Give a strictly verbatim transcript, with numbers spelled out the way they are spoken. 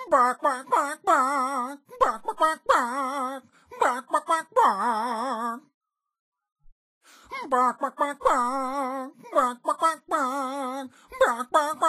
Bark, bark, bark, bark. Bark, bark, bark, bark. Bark, bark, bark, bark. Bark, bark, bark, bark. Bark, bark, bark, bark. Bark, bark,